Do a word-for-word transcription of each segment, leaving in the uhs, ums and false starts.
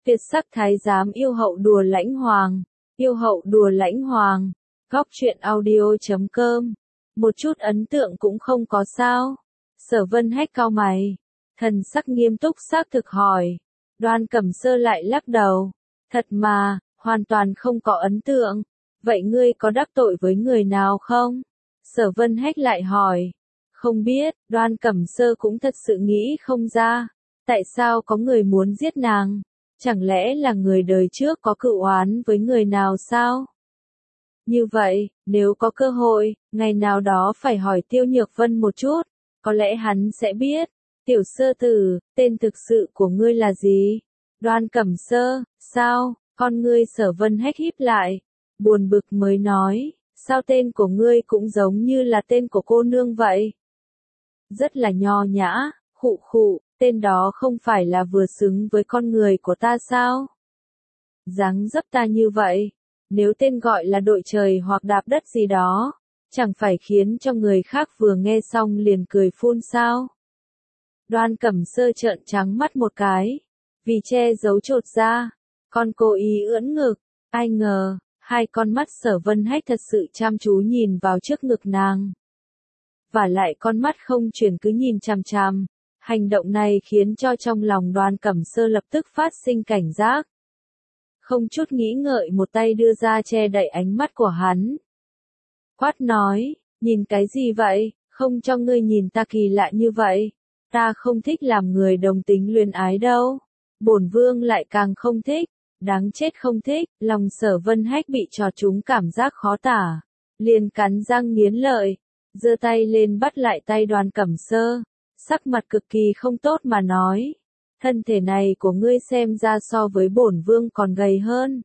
Tuyệt sắc thái giám yêu hậu đùa lãnh hoàng, yêu hậu đùa lãnh hoàng, góc truyện audio chấm com. Một chút ấn tượng cũng không có sao. Sở Vân Hách cau mày, thần sắc nghiêm túc xác thực hỏi. Đoan Cẩm Sơ lại lắc đầu, thật mà, hoàn toàn không có ấn tượng. Vậy ngươi có đắc tội với người nào không? Sở Vân Hách lại hỏi. Không biết, Đoan Cẩm Sơ cũng thật sự nghĩ không ra. Tại sao có người muốn giết nàng? Chẳng lẽ là người đời trước có cựu oán với người nào sao? Như vậy, nếu có cơ hội, ngày nào đó phải hỏi Tiêu Nhược Vân một chút, có lẽ hắn sẽ biết. Tiểu Sơ tử, tên thực sự của ngươi là gì? Đoan Cẩm Sơ, sao? Con ngươi Sở Vân Hách híp lại, buồn bực mới nói, sao tên của ngươi cũng giống như là tên của cô nương vậy? Rất là nho nhã, khụ khụ, tên đó không phải là vừa xứng với con người của ta sao? Dáng dấp ta như vậy, nếu tên gọi là đội trời hoặc đạp đất gì đó, chẳng phải khiến cho người khác vừa nghe xong liền cười phun sao? Đoan Cẩm Sơ trợn trắng mắt một cái, vì che giấu chột ra, con cố ý ưỡn ngực, ai ngờ, hai con mắt Sở Vân Hách thật sự chăm chú nhìn vào trước ngực nàng. Và lại con mắt không chuyển cứ nhìn chằm chằm, hành động này khiến cho trong lòng Đoan Cẩm Sơ lập tức phát sinh cảnh giác. Không chút nghĩ ngợi một tay đưa ra che đậy ánh mắt của hắn. Quát nói, nhìn cái gì vậy, không cho ngươi nhìn ta kỳ lạ như vậy, ta không thích làm người đồng tính luyến ái đâu. Bổn vương lại càng không thích, đáng chết không thích, lòng Sở Vân Hách bị trò trúng cảm giác khó tả, liền cắn răng nghiến lợi, giơ tay lên bắt lại tay Đoan Cẩm Sơ, sắc mặt cực kỳ không tốt mà nói, thân thể này của ngươi xem ra so với bổn vương còn gầy hơn.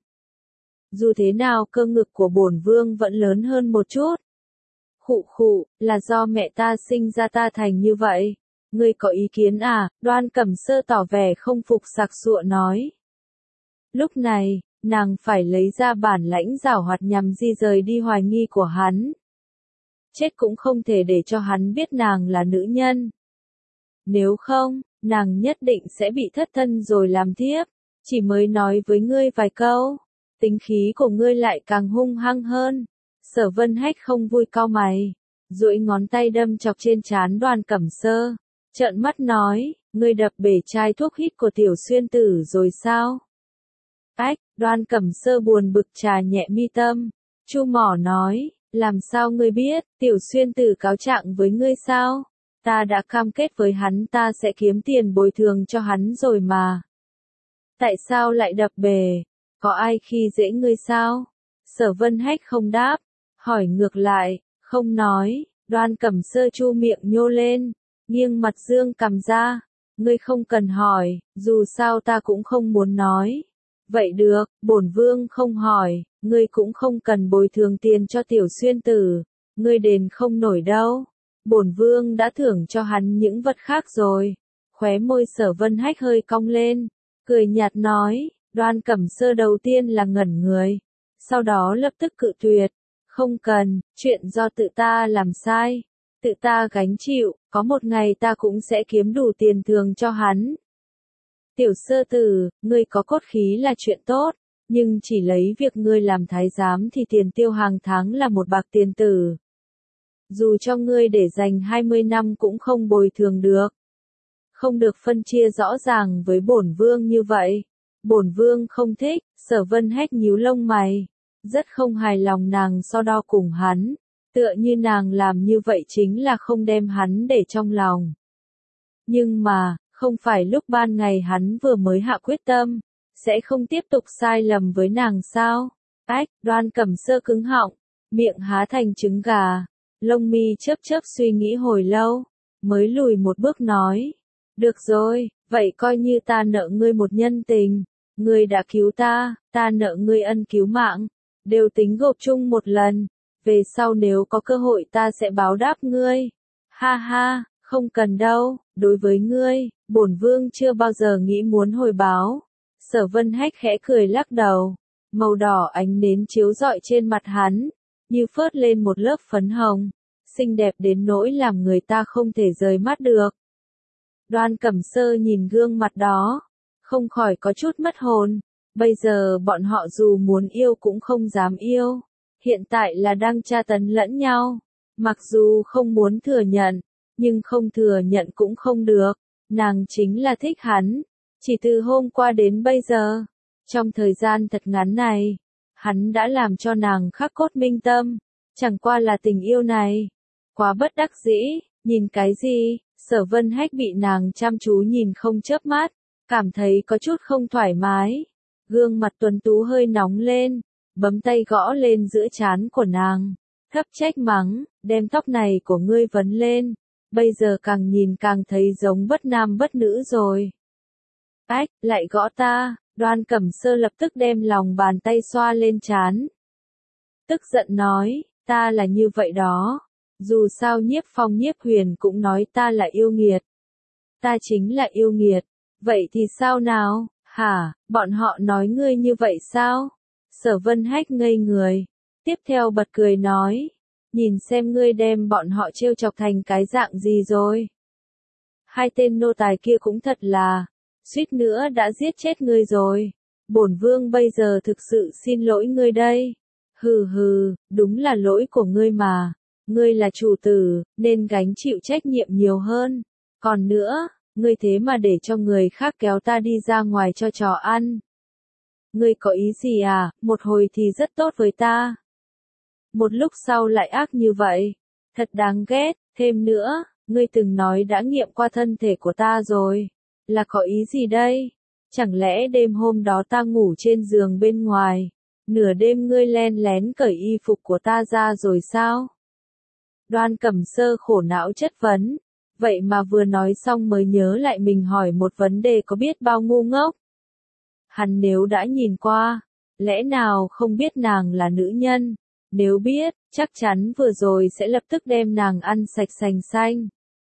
Dù thế nào cơ ngực của bổn vương vẫn lớn hơn một chút. Khụ khụ, là do mẹ ta sinh ra ta thành như vậy. Ngươi có ý kiến à? Đoan Cẩm Sơ tỏ vẻ không phục sặc sụa nói. Lúc này, nàng phải lấy ra bản lãnh giảo hoạt nhằm di rời đi hoài nghi của hắn. Chết cũng không thể để cho hắn biết nàng là nữ nhân. Nếu không, nàng nhất định sẽ bị thất thân rồi làm thiếp. Chỉ mới nói với ngươi vài câu, tính khí của ngươi lại càng hung hăng hơn. Sở Vân Hách không vui cau mày, duỗi ngón tay đâm chọc trên trán Đoan Cẩm Sơ, trợn mắt nói, ngươi đập bể chai thuốc hít của Tiểu Xuyên tử rồi sao? Ách, Đoan Cẩm Sơ buồn bực trà nhẹ mi tâm, chu mỏ nói, làm sao ngươi biết, Tiểu Xuyên tử cáo trạng với ngươi sao? Ta đã cam kết với hắn ta sẽ kiếm tiền bồi thường cho hắn rồi mà. Tại sao lại đập bể? Có ai khi dễ ngươi sao? Sở Vân Hách không đáp, hỏi ngược lại, không nói. Đoan Cẩm Sơ chu miệng nhô lên, nghiêng mặt dương cằm ra, ngươi không cần hỏi, dù sao ta cũng không muốn nói. Vậy được, bổn vương không hỏi, ngươi cũng không cần bồi thường tiền cho Tiểu Xuyên tử, ngươi đền không nổi đâu. Bổn vương đã thưởng cho hắn những vật khác rồi. Khóe môi Sở Vân Hách hơi cong lên, cười nhạt nói. Đoan Cẩm Sơ đầu tiên là ngẩn người, sau đó lập tức cự tuyệt. Không cần, chuyện do tự ta làm sai, tự ta gánh chịu, có một ngày ta cũng sẽ kiếm đủ tiền thường cho hắn. Tiểu Sơ tử, ngươi có cốt khí là chuyện tốt, nhưng chỉ lấy việc ngươi làm thái giám thì tiền tiêu hàng tháng là một bạc tiền tử. Dù cho ngươi để dành hai mươi năm cũng không bồi thường được. Không được phân chia rõ ràng với bổn vương như vậy. Bổn vương không thích. Sở Vân Hách nhíu lông mày, rất không hài lòng nàng so đo cùng hắn, tựa như nàng làm như vậy chính là không đem hắn để trong lòng. Nhưng mà, không phải lúc ban ngày hắn vừa mới hạ quyết tâm, sẽ không tiếp tục sai lầm với nàng sao? Ách, Đoan Cẩm Sơ cứng họng, miệng há thành trứng gà, lông mi chớp chớp suy nghĩ hồi lâu, mới lùi một bước nói, được rồi, vậy coi như ta nợ ngươi một nhân tình. Ngươi đã cứu ta, ta nợ ngươi ân cứu mạng, đều tính gộp chung một lần, về sau nếu có cơ hội ta sẽ báo đáp ngươi. Ha ha, không cần đâu, đối với ngươi, bổn vương chưa bao giờ nghĩ muốn hồi báo. Sở Vân Hách khẽ cười lắc đầu, màu đỏ ánh nến chiếu rọi trên mặt hắn, như phớt lên một lớp phấn hồng, xinh đẹp đến nỗi làm người ta không thể rời mắt được. Đoan Cẩm Sơ nhìn gương mặt đó, không khỏi có chút mất hồn. Bây giờ bọn họ dù muốn yêu cũng không dám yêu. Hiện tại là đang tra tấn lẫn nhau. Mặc dù không muốn thừa nhận, nhưng không thừa nhận cũng không được. Nàng chính là thích hắn. Chỉ từ hôm qua đến bây giờ, trong thời gian thật ngắn này, hắn đã làm cho nàng khắc cốt minh tâm. Chẳng qua là tình yêu này. Quá bất đắc dĩ, nhìn cái gì? Sở Vân Hách bị nàng chăm chú nhìn không chớp mắt, cảm thấy có chút không thoải mái. Gương mặt tuấn tú hơi nóng lên, bấm tay gõ lên giữa trán của nàng, thấp trách mắng, đem tóc này của ngươi vấn lên, bây giờ càng nhìn càng thấy giống bất nam bất nữ rồi. Ách, lại gõ ta, Đoan Cẩm Sơ lập tức đem lòng bàn tay xoa lên trán. Tức giận nói, ta là như vậy đó. Dù sao Nhiếp Phong Nhiếp Huyền cũng nói ta là yêu nghiệt. Ta chính là yêu nghiệt. Vậy thì sao nào? Hả, bọn họ nói ngươi như vậy sao? Sở Vân Hách ngây người. Tiếp theo bật cười nói. Nhìn xem ngươi đem bọn họ trêu chọc thành cái dạng gì rồi. Hai tên nô tài kia cũng thật là. Suýt nữa đã giết chết ngươi rồi. Bổn vương bây giờ thực sự xin lỗi ngươi đây. Hừ hừ, đúng là lỗi của ngươi mà. Ngươi là chủ tử, nên gánh chịu trách nhiệm nhiều hơn. Còn nữa, ngươi thế mà để cho người khác kéo ta đi ra ngoài cho chó ăn. Ngươi có ý gì à, một hồi thì rất tốt với ta. Một lúc sau lại ác như vậy. Thật đáng ghét, thêm nữa, ngươi từng nói đã nghiệm qua thân thể của ta rồi. Là có ý gì đây? Chẳng lẽ đêm hôm đó ta ngủ trên giường bên ngoài, nửa đêm ngươi len lén cởi y phục của ta ra rồi sao? Đoan Cẩm Sơ khổ não chất vấn, vậy mà vừa nói xong mới nhớ lại mình hỏi một vấn đề có biết bao ngu ngốc. Hắn nếu đã nhìn qua, lẽ nào không biết nàng là nữ nhân, nếu biết, chắc chắn vừa rồi sẽ lập tức đem nàng ăn sạch sành xanh.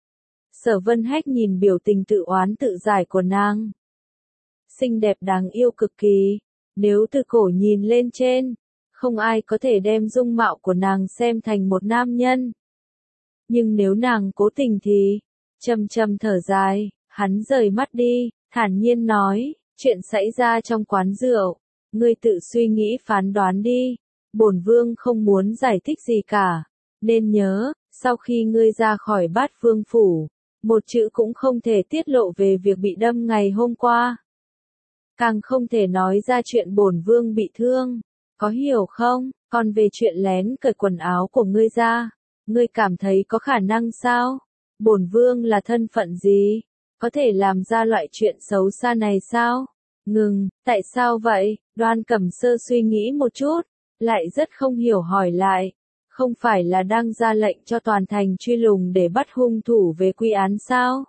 Sở Vân Hách nhìn biểu tình tự oán tự giải của nàng. Xinh đẹp đáng yêu cực kỳ, nếu từ cổ nhìn lên trên, không ai có thể đem dung mạo của nàng xem thành một nam nhân. Nhưng nếu nàng cố tình thì, châm châm thở dài, hắn rời mắt đi, thản nhiên nói, chuyện xảy ra trong quán rượu, ngươi tự suy nghĩ phán đoán đi, bổn vương không muốn giải thích gì cả, nên nhớ, sau khi ngươi ra khỏi Bát Vương phủ, một chữ cũng không thể tiết lộ về việc bị đâm ngày hôm qua. Càng không thể nói ra chuyện bổn vương bị thương, có hiểu không? Còn về chuyện lén cởi quần áo của ngươi ra, ngươi cảm thấy có khả năng sao? Bổn vương là thân phận gì? Có thể làm ra loại chuyện xấu xa này sao? Ngừng, tại sao vậy? Đoan Cẩm Sơ suy nghĩ một chút, lại rất không hiểu hỏi lại. Không phải là đang ra lệnh cho toàn thành truy lùng để bắt hung thủ về quy án sao?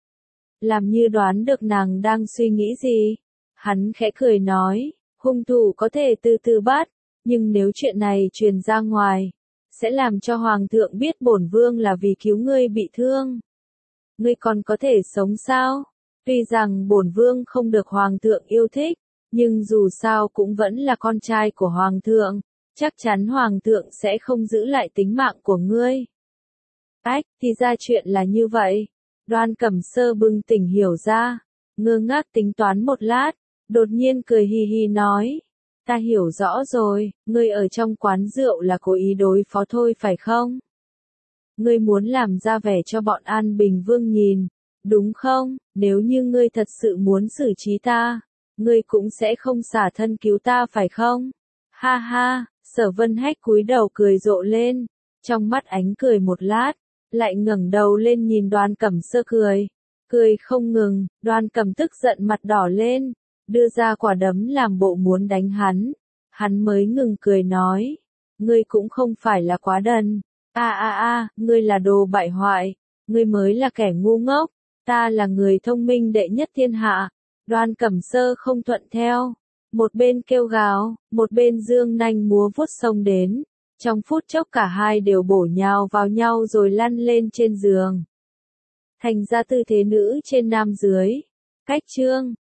Làm như đoán được nàng đang suy nghĩ gì? Hắn khẽ cười nói, hung thủ có thể từ từ bắt, nhưng nếu chuyện này truyền ra ngoài, sẽ làm cho Hoàng thượng biết bổn vương là vì cứu ngươi bị thương. Ngươi còn có thể sống sao? Tuy rằng bổn vương không được Hoàng thượng yêu thích, nhưng dù sao cũng vẫn là con trai của Hoàng thượng, chắc chắn Hoàng thượng sẽ không giữ lại tính mạng của ngươi. Ách, thì ra chuyện là như vậy. Đoan Cẩm Sơ bừng tỉnh hiểu ra, ngơ ngác tính toán một lát, đột nhiên cười hì hì nói, ta hiểu rõ rồi, ngươi ở trong quán rượu là cố ý đối phó thôi phải không? Ngươi muốn làm ra vẻ cho bọn An Bình Vương nhìn, đúng không? Nếu như ngươi thật sự muốn xử trí ta, ngươi cũng sẽ không xả thân cứu ta phải không? Ha ha, Sở Vân Hách cúi đầu cười rộ lên, trong mắt ánh cười một lát, lại ngẩng đầu lên nhìn Đoan Cẩm Sơ cười, cười không ngừng, Đoan Cẩm tức giận mặt đỏ lên, đưa ra quả đấm làm bộ muốn đánh hắn, hắn mới ngừng cười nói, ngươi cũng không phải là quá đần, a a a, ngươi là đồ bại hoại, ngươi mới là kẻ ngu ngốc, ta là người thông minh đệ nhất thiên hạ. Đoan Cẩm Sơ không thuận theo, một bên kêu gào, một bên dương nanh múa vuốt xông đến, trong phút chốc cả hai đều bổ nhào vào nhau rồi lăn lên trên giường. Thành ra tư thế nữ trên nam dưới. Cách chương